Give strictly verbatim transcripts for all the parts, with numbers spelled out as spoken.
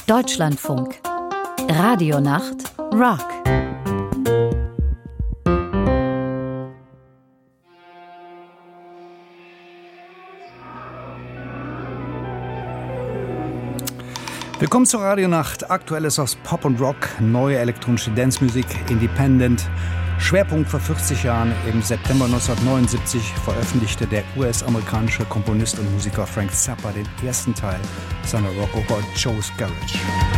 Deutschlandfunk. Radionacht Rock. Willkommen zur Radionacht. Aktuelles aus Pop und Rock, neue elektronische Dancemusik, Independent. Schwerpunkt vor vierzig Jahren. Im September neunzehnhundertneunundsiebzig veröffentlichte der U S-amerikanische Komponist und Musiker Frank Zappa den ersten Teil seiner Rockoper Joe's Garage.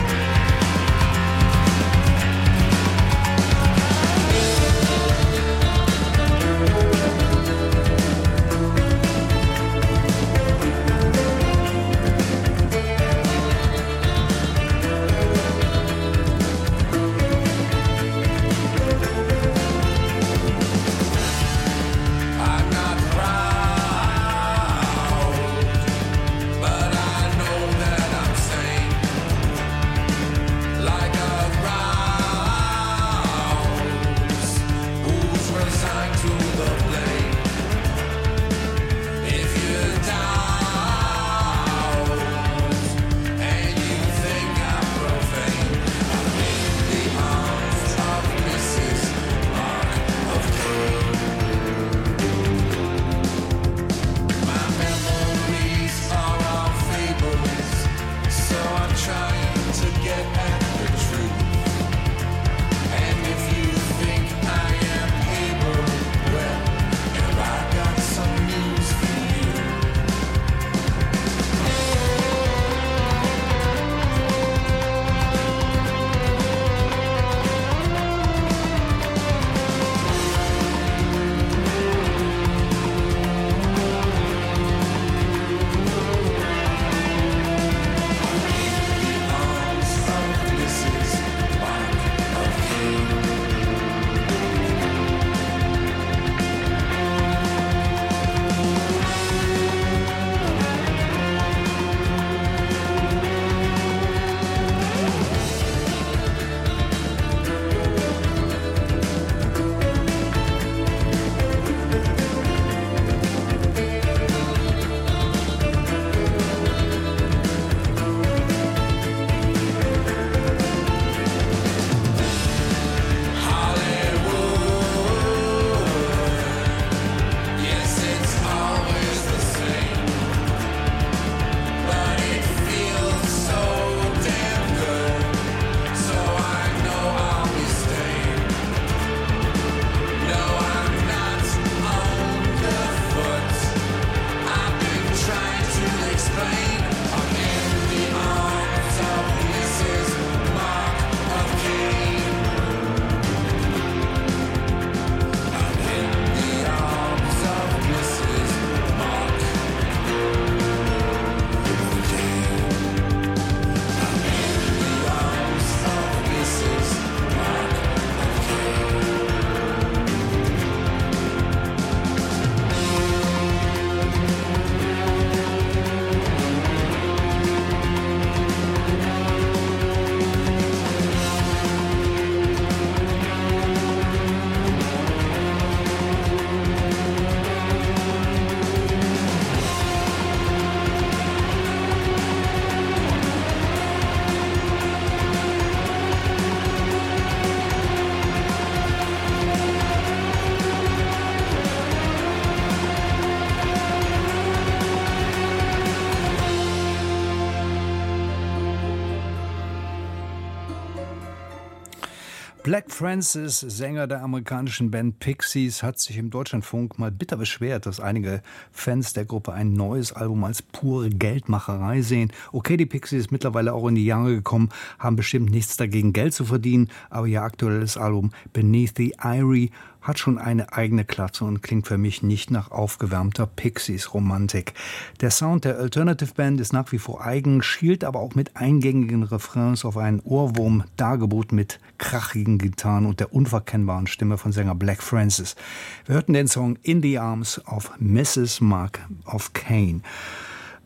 Black Francis, Sänger der amerikanischen Band Pixies, hat sich im Deutschlandfunk mal bitter beschwert, dass einige Fans der Gruppe ein neues Album als pure Geldmacherei sehen. Okay, die Pixies sind mittlerweile auch in die Jahre gekommen, haben bestimmt nichts dagegen, Geld zu verdienen, aber ihr aktuelles Album Beneath the Eyrie hat schon eine eigene Klasse und klingt für mich nicht nach aufgewärmter Pixies-Romantik. Der Sound der Alternative Band ist nach wie vor eigen, schielt aber auch mit eingängigen Refrains auf einen Ohrwurm, dargeboten mit krachigen Gitarren und der unverkennbaren Stimme von Sänger Black Francis. Wir hörten den Song In the Arms of Missus Mark of Cain.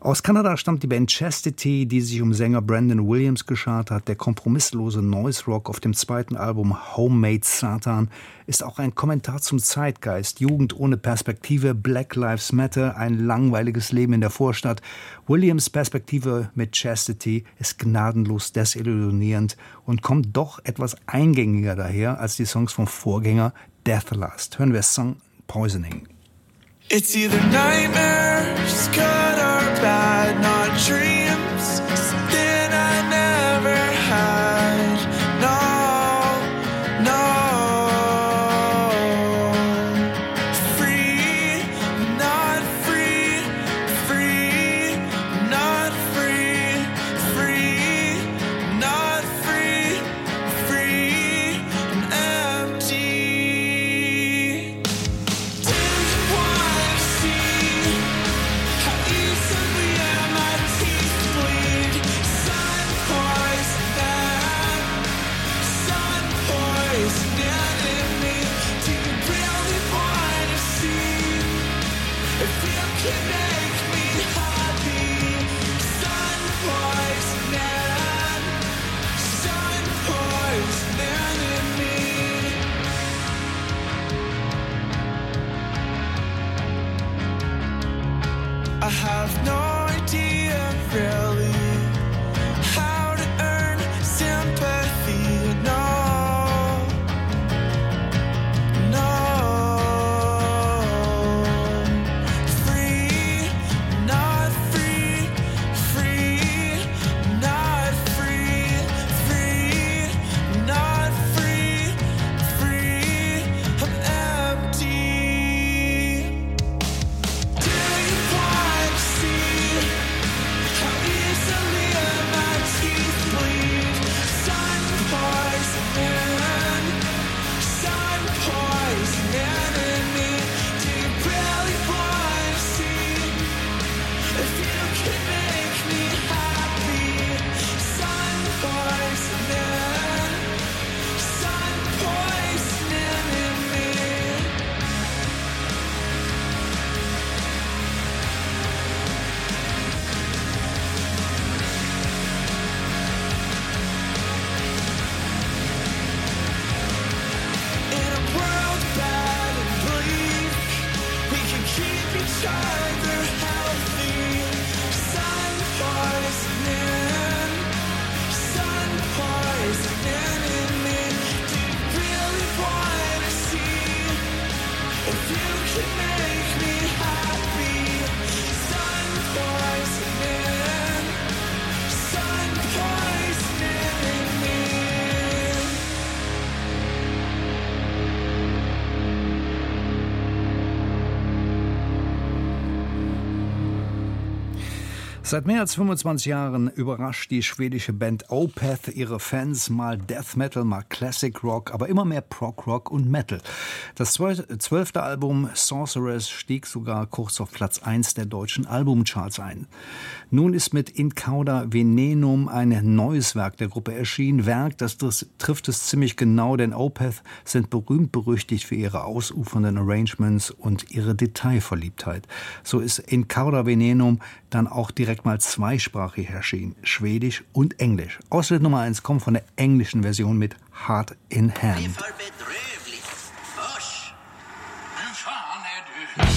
Aus Kanada stammt die Band Chastity, die sich um Sänger Brandon Williams geschart hat. Der kompromisslose Noise Rock auf dem zweiten Album Homemade Satan ist auch ein Kommentar zum Zeitgeist. Jugend ohne Perspektive, Black Lives Matter, ein langweiliges Leben in der Vorstadt. Williams' Perspektive mit Chastity ist gnadenlos desillusionierend und kommt doch etwas eingängiger daher als die Songs vom Vorgänger Death Lust. Hören wir Song Poisoning. It's either nightmares, good or bad, not dreams, something I never had. No, no. Free, not free, free, not free, free, not free, free, and empty. I have no idea really how to earn sympathy. No, no. Free, not free, free, not free, free, not free, free. I'm empty. Seit mehr als fünfundzwanzig Jahren überrascht die schwedische Band Opeth ihre Fans, mal Death Metal, mal Classic Rock, aber immer mehr Prog Rock und Metal. Das zwölfte Album Sorceress stieg sogar kurz auf Platz eins der deutschen Albumcharts ein. Nun ist mit In Cauda Venenum ein neues Werk der Gruppe erschienen. Werk, das, das trifft es ziemlich genau, denn Opeth sind berühmt berüchtigt für ihre ausufernden Arrangements und ihre Detailverliebtheit. So ist In Cauda Venenum dann auch direkt mal zweisprachig erschienen, Schwedisch und Englisch. Ausschnitt Nummer eins kommt von der englischen Version mit Heart in Hand. Det är för bedrövligt. Usch! Vem fan är du?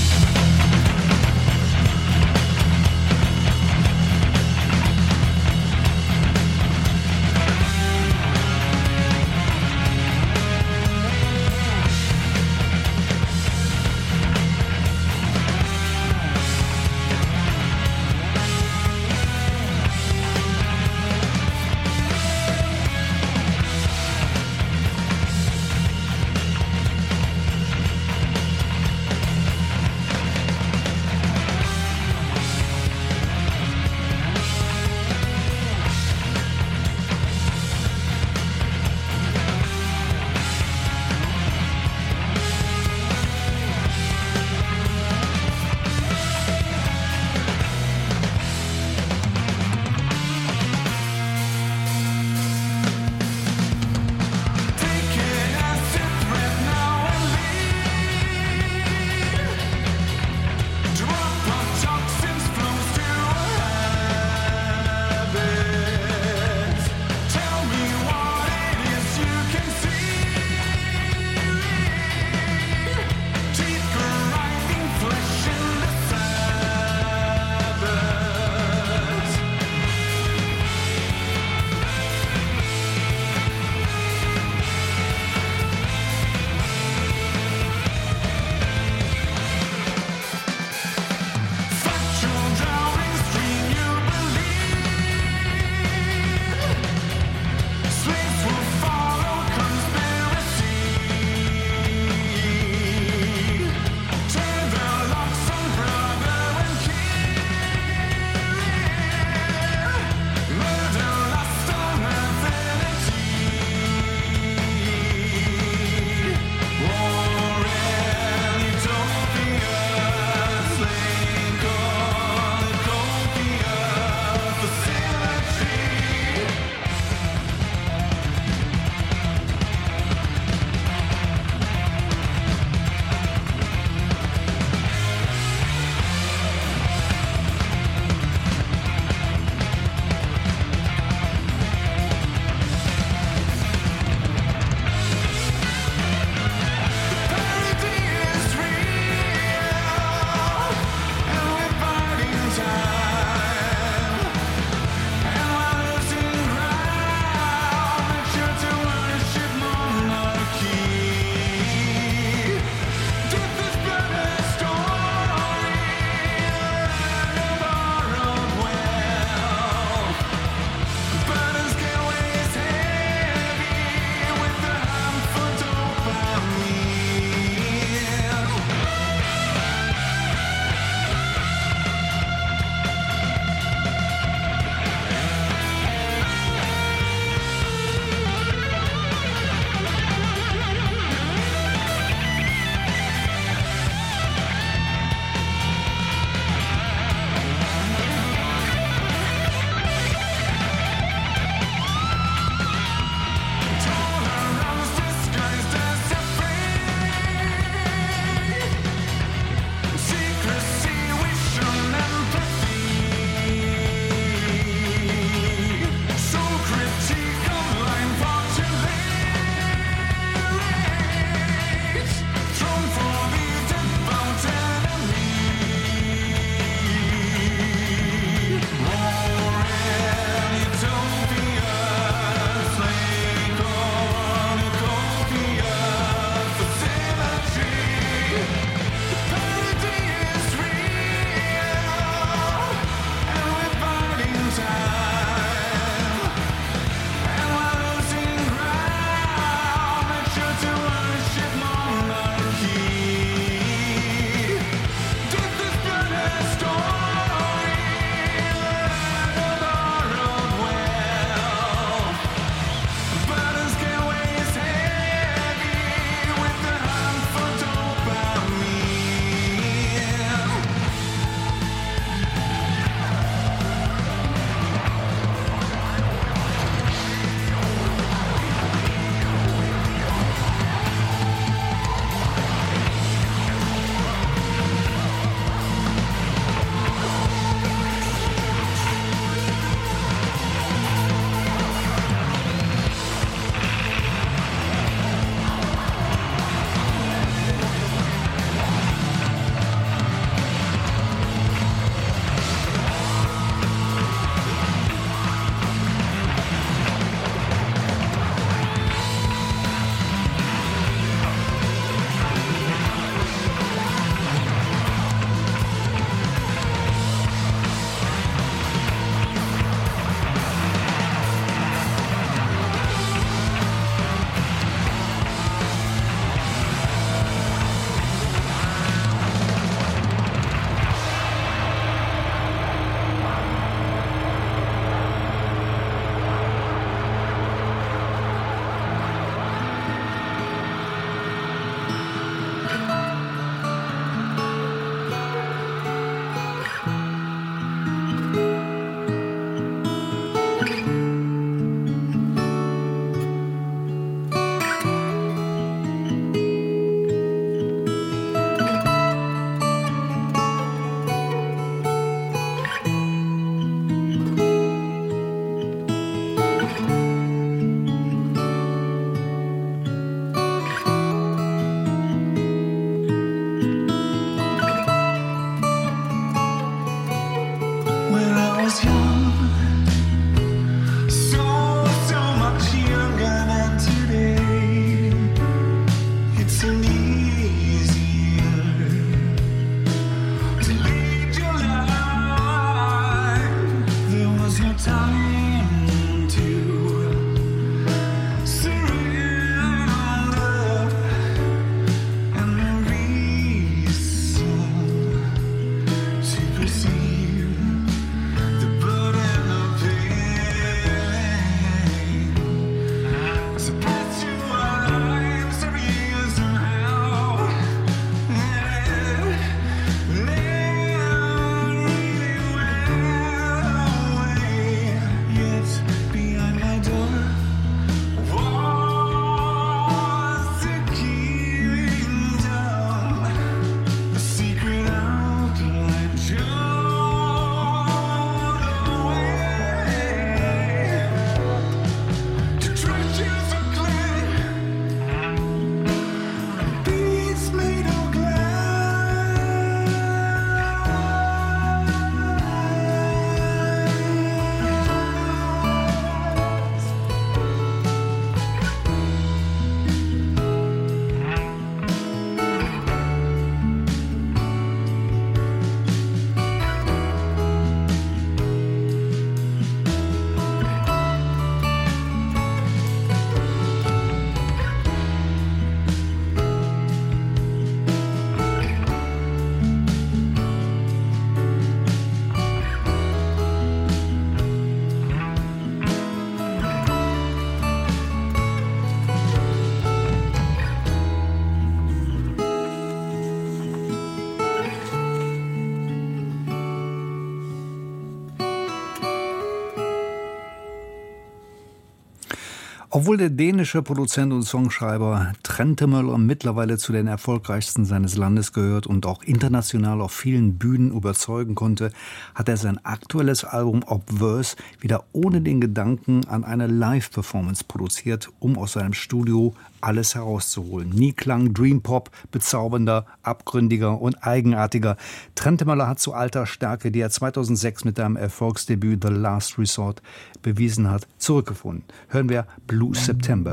Obwohl der dänische Produzent und Songschreiber Trentemøller mittlerweile zu den erfolgreichsten seines Landes gehört und auch international auf vielen Bühnen überzeugen konnte, hat er sein aktuelles Album Obverse wieder ohne den Gedanken an eine Live-Performance produziert, um aus seinem Studio alles herauszuholen. Nie klang Dream Pop bezaubernder, abgründiger und eigenartiger. Trentemøller hat zu alter Stärke, die er zweitausendsechs mit seinem Erfolgsdebüt The Last Resort bewiesen hat, zurückgefunden. Hören wir Blue September.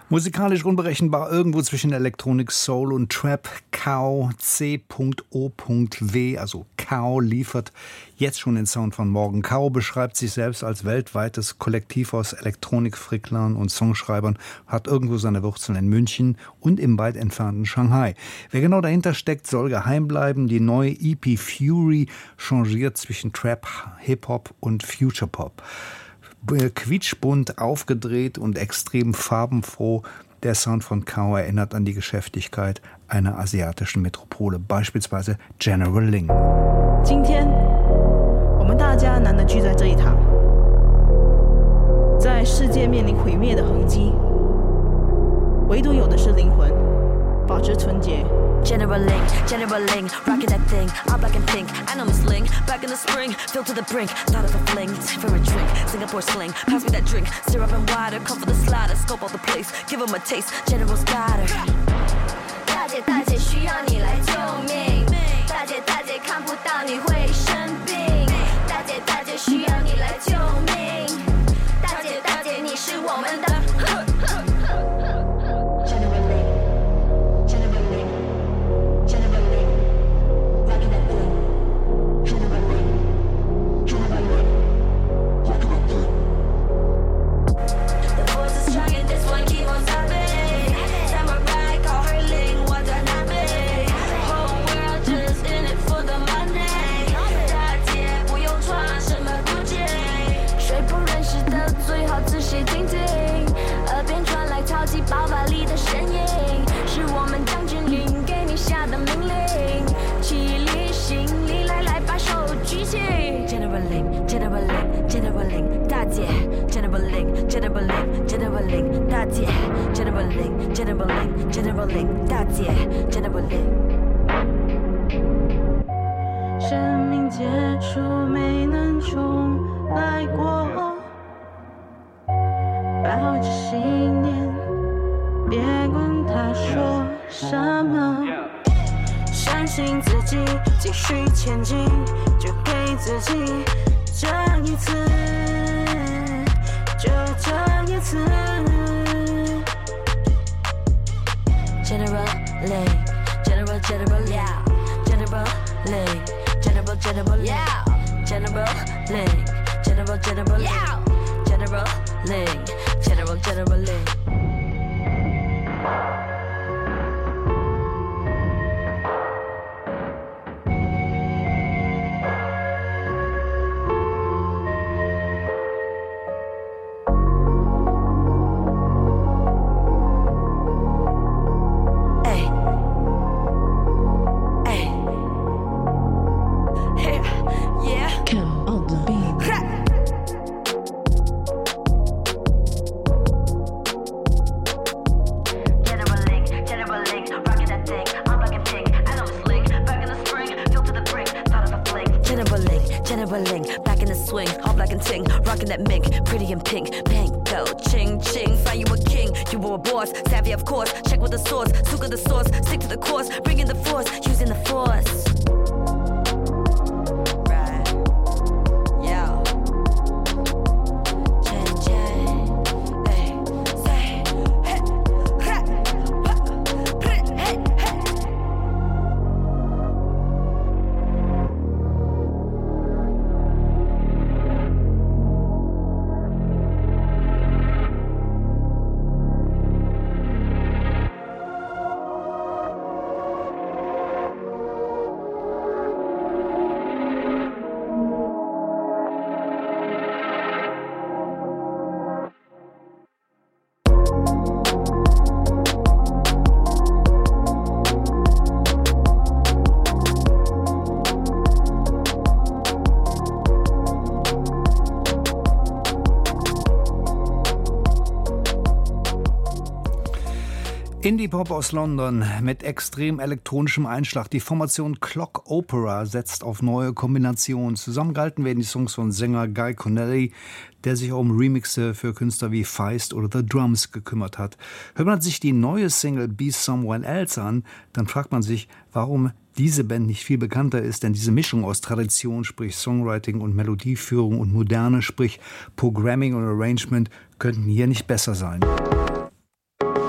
Musikalisch unberechenbar, irgendwo zwischen Electronic Soul und Trap. Cow, C O W, also Cow, liefert jetzt schon den Sound von morgen. Cow beschreibt sich selbst als weltweites Kollektiv aus Elektronikfricklern und Songschreibern, hat irgendwo seine Wurzeln in München und im weit entfernten Shanghai. Wer genau dahinter steckt, soll geheim bleiben. Die neue E P Fury changiert zwischen Trap, Hip-Hop und Future-Pop. Quietschbunt, aufgedreht und extrem farbenfroh. Der Sound von Cow erinnert an die Geschäftigkeit einer asiatischen Metropole, beispielsweise General Ling. 今天我们大家难得聚在这一堂，在世界面临毁灭的痕迹，唯独有的是灵魂保持纯洁。 General Ling, General Ling, rocking that thing, all black and pink. I know me sling, back in the spring, filled to the brink. Thought of a fling, time for a drink. Singapore sling, pass me that drink. Syrup and water, come for the slider, scope all the place, give 'em a taste. General's got her. 大姐大姐需要你来救命，大姐大姐看不到你会生病，大姐大姐需要你来救命，大姐大姐你是我们的。 爆发力的身影，是我们将军令给你下的命令。起立，行礼，来来，把手举起。 General Ling, General Ling, General Ling, 大姐。General Ling, General Ling, General Ling, 大姐。General Ling, General Ling, General Ling, 大姐。General Ling。 生命结束没能重来过，摆好这信念。 别管他说什么，相信自己，继续前进，就给自己这一次，就这一次。 General Ling, General General yeah, General Ling, General General yeah, General Ling, General General yeah, General Ling, General General Ling. Indie-Pop aus London mit extrem elektronischem Einschlag. Die Formation Clock Opera setzt auf neue Kombinationen. Zusammengehalten werden die Songs von Sänger Guy Connelly, der sich auch um Remixe für Künstler wie Feist oder The Drums gekümmert hat. Hört man sich die neue Single Be Someone Else an, dann fragt man sich, warum diese Band nicht viel bekannter ist, denn diese Mischung aus Tradition, sprich Songwriting und Melodieführung und Moderne, sprich Programming und Arrangement, könnten hier nicht besser sein.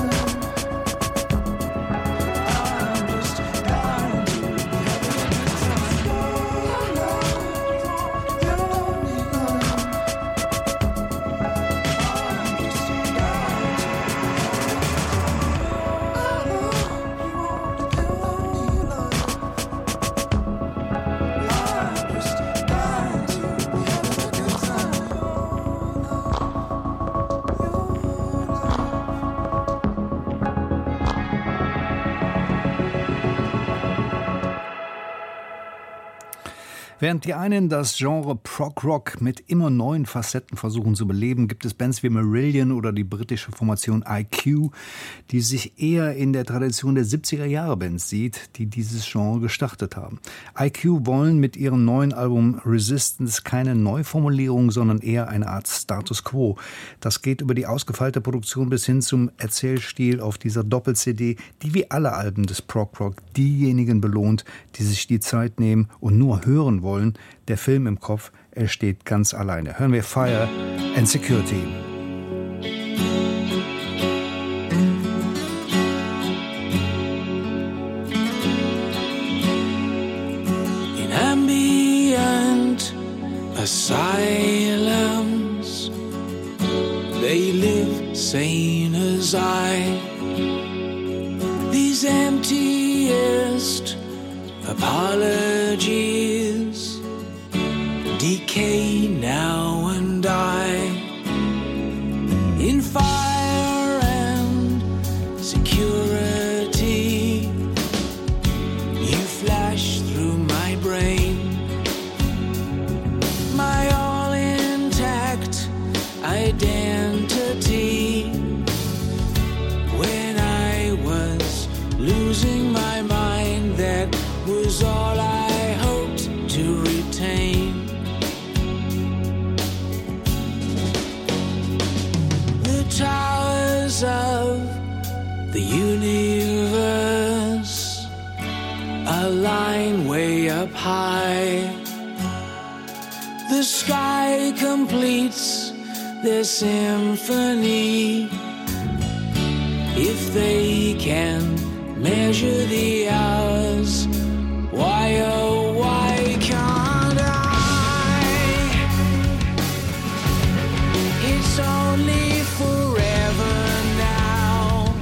Während die einen das Genre Prog-Rock mit immer neuen Facetten versuchen zu beleben, gibt es Bands wie Marillion oder die britische Formation I Q, die sich eher in der Tradition der siebziger-Jahre-Bands sieht, die dieses Genre gestartet haben. I Q wollen mit ihrem neuen Album Resistance keine Neuformulierung, sondern eher eine Art Status Quo. Das geht über die ausgefeilte Produktion bis hin zum Erzählstil auf dieser Doppel-C D, die wie alle Alben des Prog-Rock diejenigen belohnt, die sich die Zeit nehmen und nur hören wollen. Der Film im Kopf, er steht ganz alleine. Hören wir Fire and Security. In ambient asylums, they live sane as I. These emptiest apologies decay now and die. In fire and security, you flash through my brain. attain. The towers of the universe align way up high. The sky completes their symphony. If they can measure the hours, why oh why can't I? It's only forever now,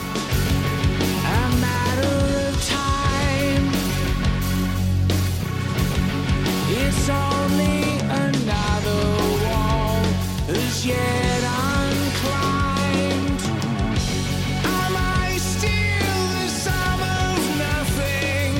a matter of time. It's only another wall as yet unclimbed. Am I still the sum of nothing?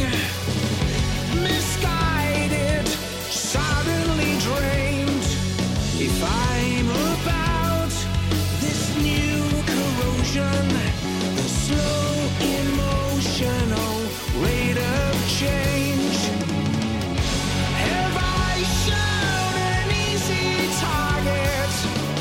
Misguided, suddenly drained. If I'm about this new corrosion, the slow emotional rate of change, have I shown an easy target?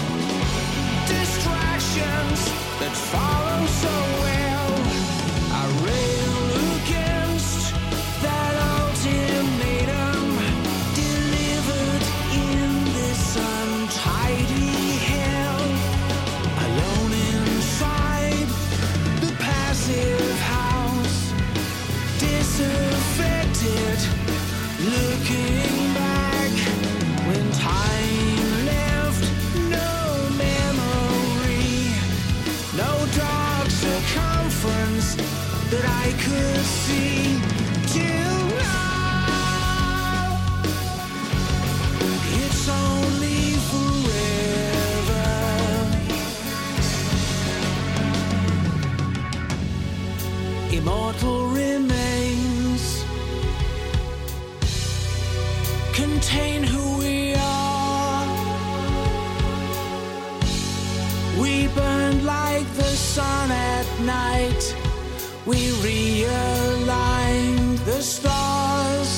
Distractions that follow so well, I rail against that ultimatum delivered in this untidy hell. Alone inside the passive house, disaffected, looking back when time left no memory, no dark circumference that I could see till now. It's only forever. Immortal remains contain who we are. We burned like the sun at night. We realigned the stars.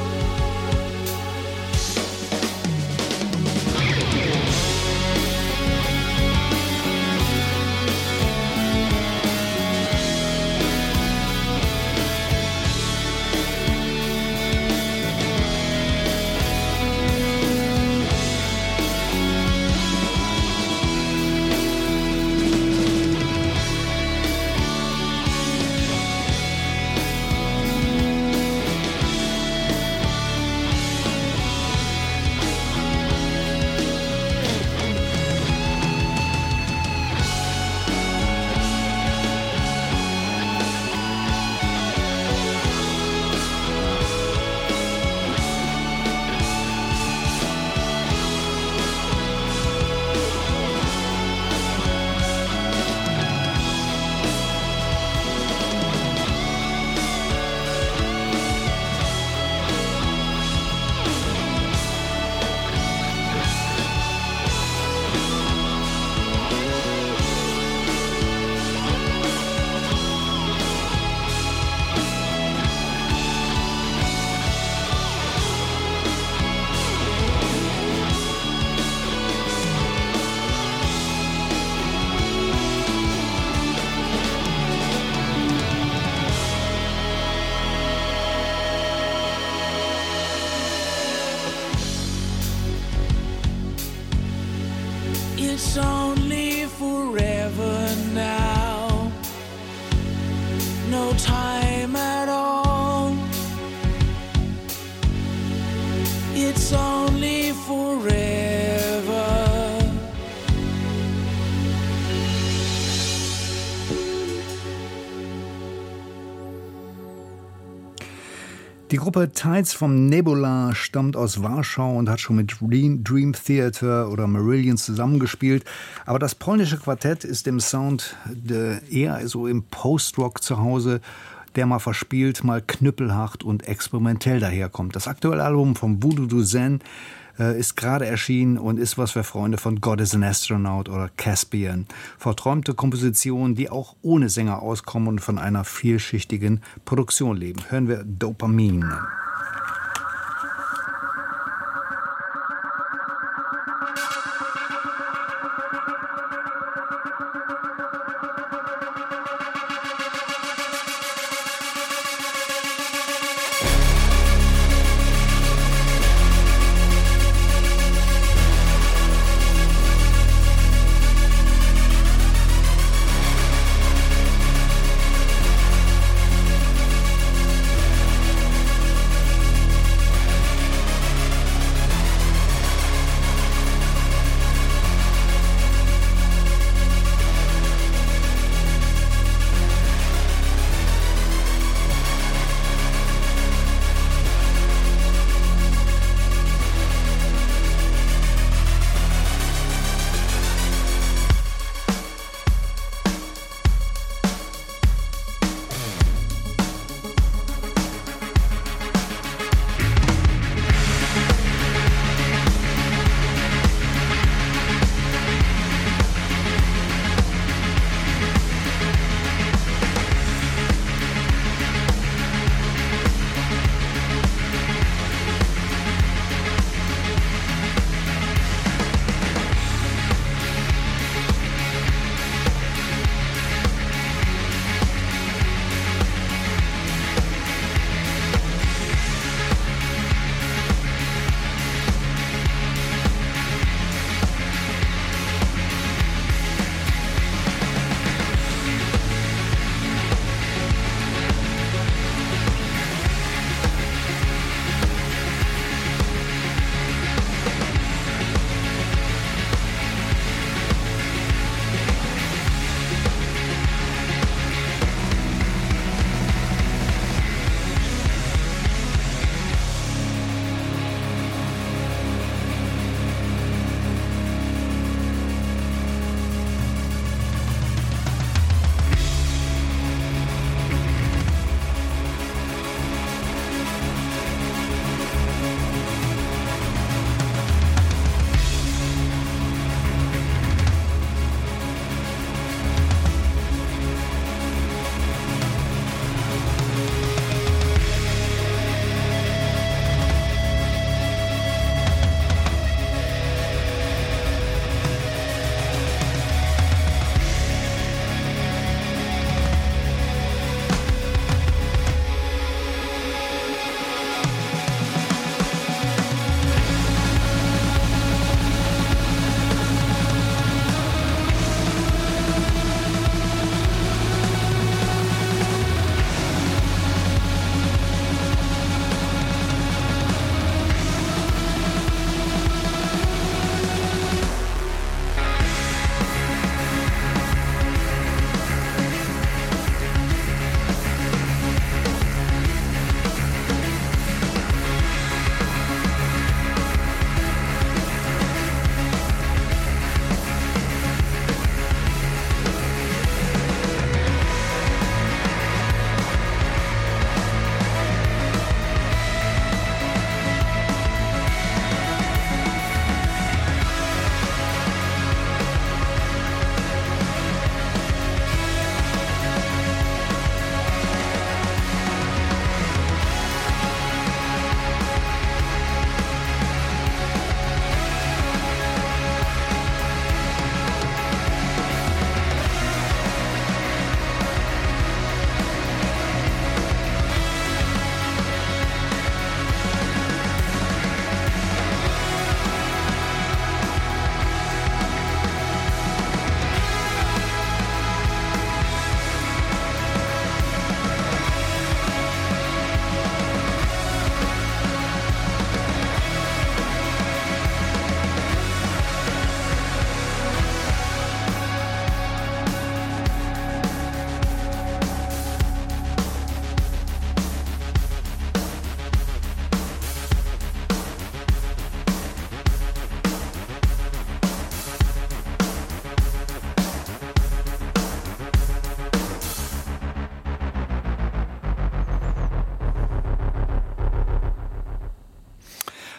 It's only forever now, no time at all. It's only forever. Die Gruppe Tides vom Nebula stammt aus Warschau und hat schon mit Dream Theater oder Marillion zusammengespielt. Aber das polnische Quartett ist im Sound eher so im Post-Rock zu Hause, der mal verspielt, mal knüppelhart und experimentell daherkommt. Das aktuelle Album von Voodoo Du Zen äh, ist gerade erschienen und ist was für Freunde von God is an Astronaut oder Caspian. Verträumte Kompositionen, die auch ohne Sänger auskommen und von einer vielschichtigen Produktion leben. Hören wir Dopamin.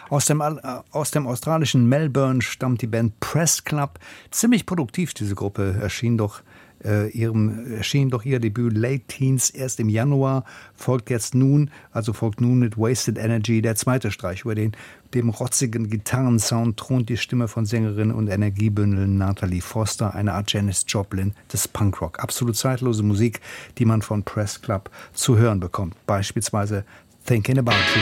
Aus dem, äh, aus dem australischen Melbourne stammt die Band Press Club. Ziemlich produktiv, diese Gruppe. Erschien doch, äh, ihrem, erschien doch ihr Debüt Late Teens erst im Januar. Folgt jetzt nun, also folgt nun mit Wasted Energy der zweite Streich. Über den dem rotzigen Gitarrensound thront die Stimme von Sängerin und Energiebündel Natalie Foster, eine Art Janis Joplin des Punkrock. Absolut zeitlose Musik, die man von Press Club zu hören bekommt. Beispielsweise Thinking About You.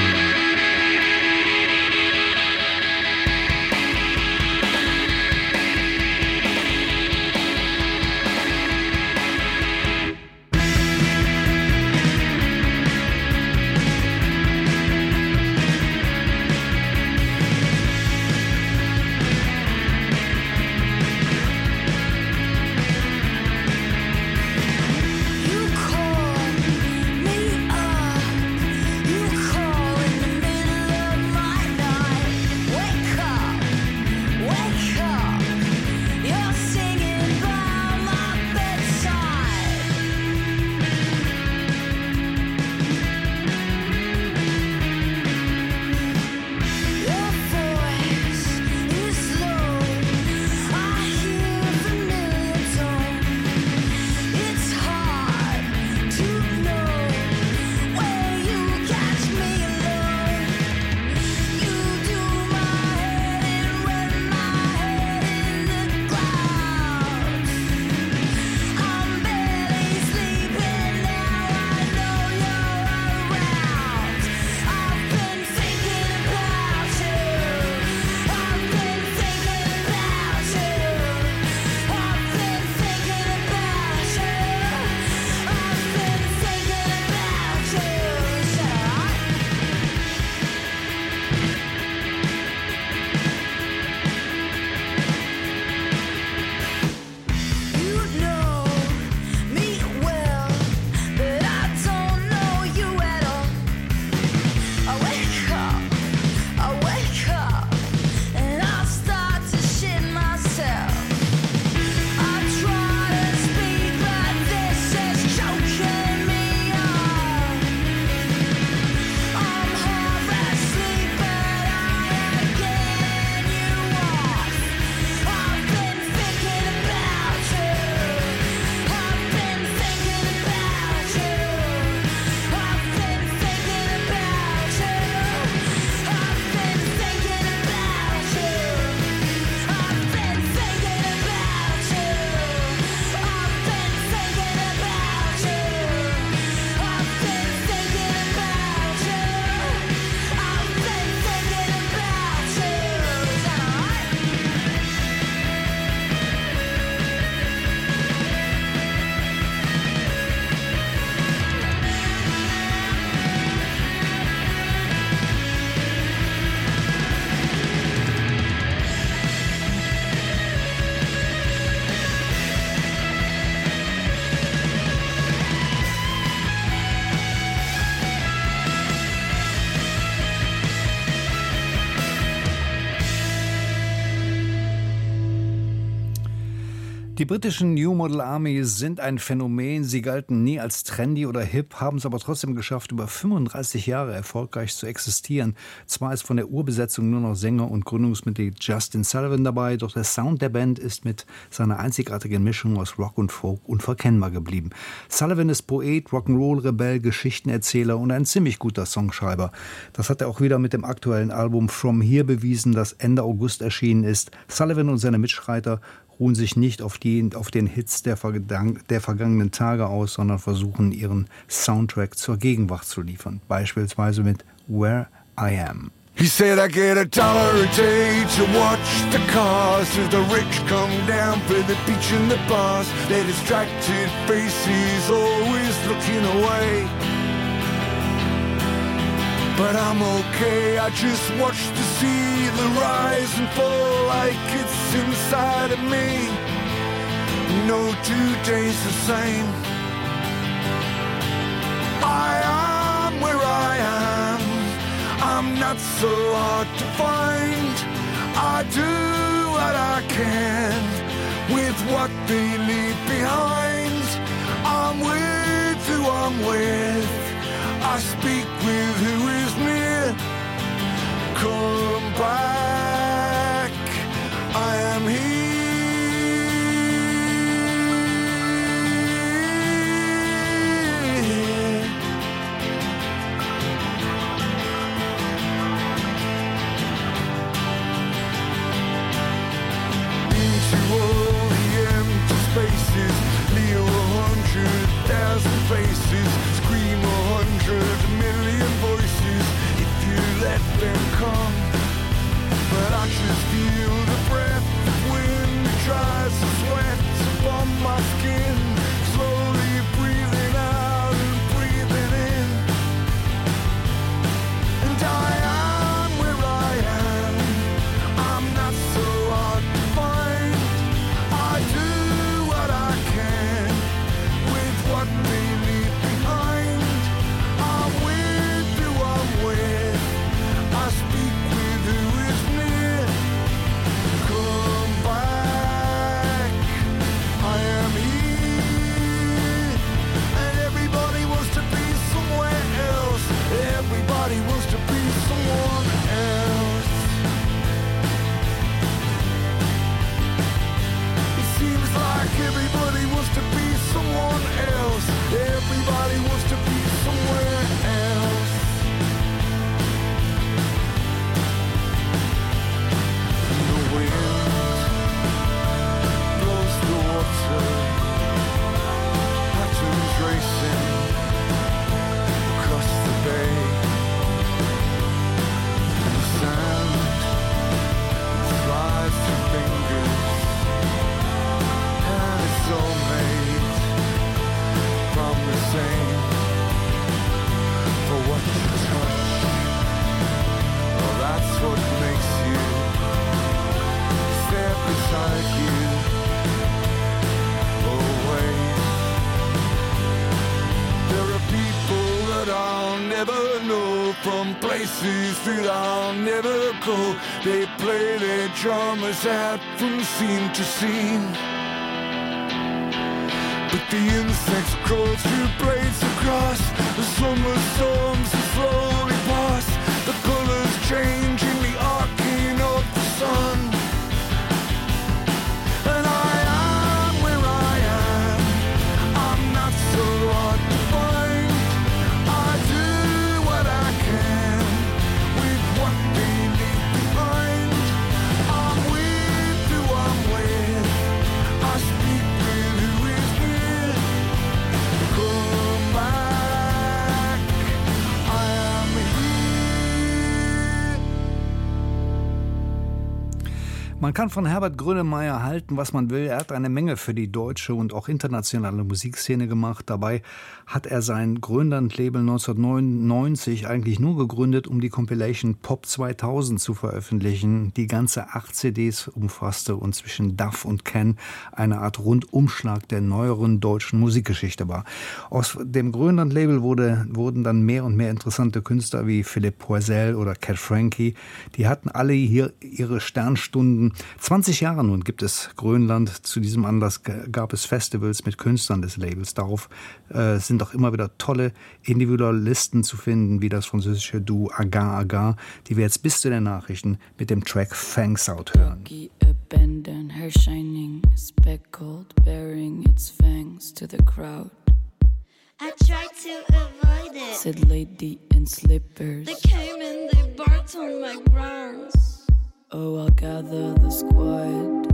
Die britischen New Model Army sind ein Phänomen. Sie galten nie als trendy oder hip, haben es aber trotzdem geschafft, über fünfunddreißig Jahre erfolgreich zu existieren. Zwar ist von der Urbesetzung nur noch Sänger und Gründungsmitglied Justin Sullivan dabei, doch der Sound der Band ist mit seiner einzigartigen Mischung aus Rock und Folk unverkennbar geblieben. Sullivan ist Poet, Rock'n'Roll-Rebell, Geschichtenerzähler und ein ziemlich guter Songschreiber. Das hat er auch wieder mit dem aktuellen Album From Here bewiesen, das Ende August erschienen ist. Sullivan und seine Mitstreiter ruhen sich nicht auf, die, auf den Hits der, der vergangenen Tage aus, sondern versuchen, ihren Soundtrack zur Gegenwart zu liefern. Beispielsweise mit Where I Am. He said I get a dollar a day to watch the cars as the rich come down for the beach and the bars. Their distracted faces always looking away. But I'm okay, I just watch to see the rise and fall like it's inside of me. No two days the same. I am where I am. I'm not so hard to find. I do what I can with what they leave behind. I'm with who I'm with. I speak with who is near. Come back. I am here. Into all the empty spaces, kneel a hundred thousand faces, scream a hundred million voices. If you let them come, but I just feel the breath of wind that dries the sweat upon my skin, slowly breathing out and breathing in. And I am where I am. I'm not so hard to find. I do what I can with what they leave behind. I'm with who I'm with. I speak with who is near. Come back. I am here. And everybody wants to be somewhere else. Everybody wants to be someone else. It seems like everybody wants to be someone else. Everybody wants to be somewhere else. And the wind blows the water, patterns racing across the bay. And the sand slides through fingers, and it's all made from the same. For what you touch, well, that's what makes you step beside you. Always. There are people that I'll never know, from places that I'll never go. They play their drummers out from scene to scene. But the insects crawl through blades of grass. The summer storms that slowly pass. The colors change in the arcing of the sun. And I am where I am. I'm not so hard to find. I do what I can with what they leave behind. I'm with who I'm with. I speak with who is near. Come back. I am here. Man kann von Herbert Grönemeyer halten, was man will. Er hat eine Menge für die deutsche und auch internationale Musikszene gemacht. Dabei hat er sein Grönland-Label neunzehnhundertneunundneunzig eigentlich nur gegründet, um die Compilation Pop zweitausend zu veröffentlichen, die ganze acht C Ds umfasste und zwischen Duff und Ken eine Art Rundumschlag der neueren deutschen Musikgeschichte war. Aus dem Grönland-Label wurde, wurden dann mehr und mehr interessante Künstler wie Philipp Poisel oder Cat Frankie. Die hatten alle hier ihre Sternstunden. zwanzig Jahre nun gibt es Grönland. Zu diesem Anlass gab es Festivals mit Künstlern des Labels. Darauf äh, sind auch immer wieder tolle Individualisten zu finden, wie das französische Duo Agar Agar, die wir jetzt bis zu den Nachrichten mit dem Track Fangs Out hören. Abandoned, hair shining, speckled, bearing its fangs to the crowd. I tried to avoid it. Said lady in slippers. They came and they barked on my grounds. Oh, I'll gather the squad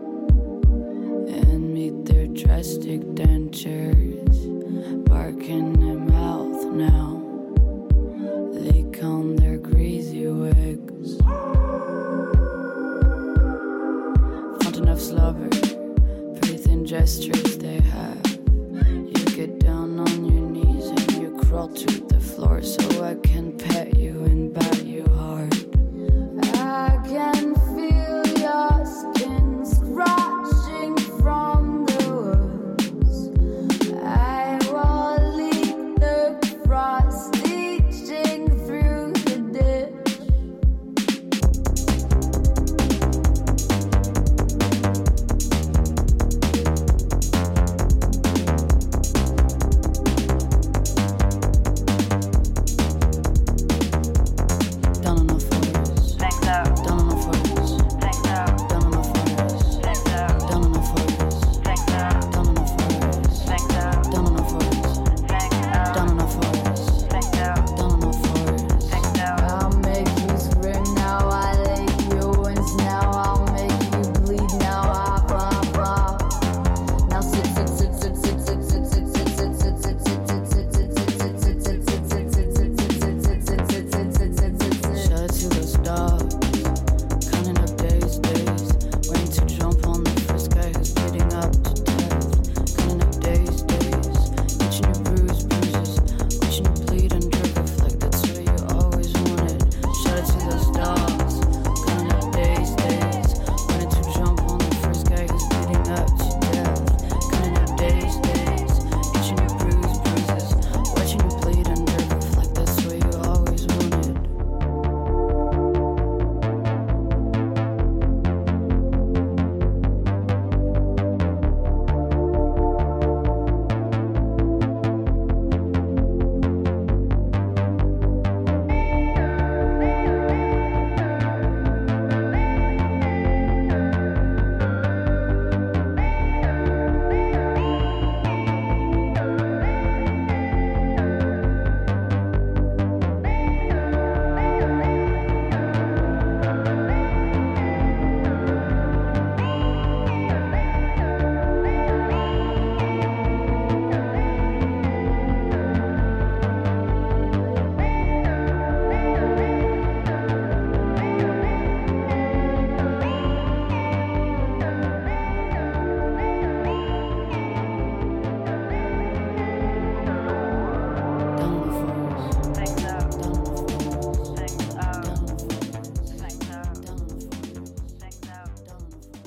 and meet their drastic dentures, barking in mouth now.